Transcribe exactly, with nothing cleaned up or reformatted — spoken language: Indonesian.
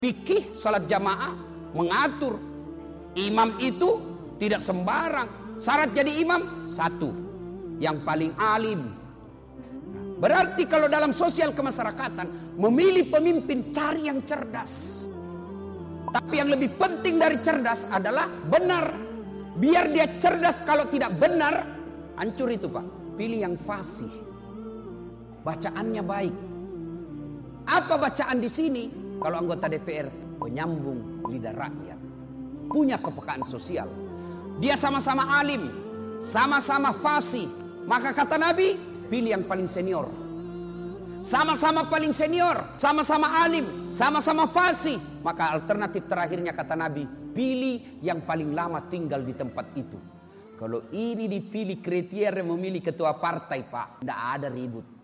Fikih salat jamaah mengatur imam itu tidak sembarang. Syarat jadi imam satu, yang paling alim. Berarti kalau dalam sosial kemasyarakatan memilih pemimpin, cari yang cerdas. Tapi yang lebih penting dari cerdas adalah benar. Biar dia cerdas, kalau tidak benar hancur itu Pak. Pilih yang fasih, bacaannya baik. Apa bacaan di sini? Kalau anggota D P R, penyambung lidah rakyat, punya kepekaan sosial. Dia sama-sama alim, sama-sama fasih. Maka kata Nabi, pilih yang paling senior. Sama-sama paling senior, sama-sama alim, sama-sama fasih. Maka alternatif terakhirnya kata Nabi, pilih yang paling lama tinggal di tempat itu. Kalau ini dipilih kriteria memilih ketua partai Pak, tidak ada ribut.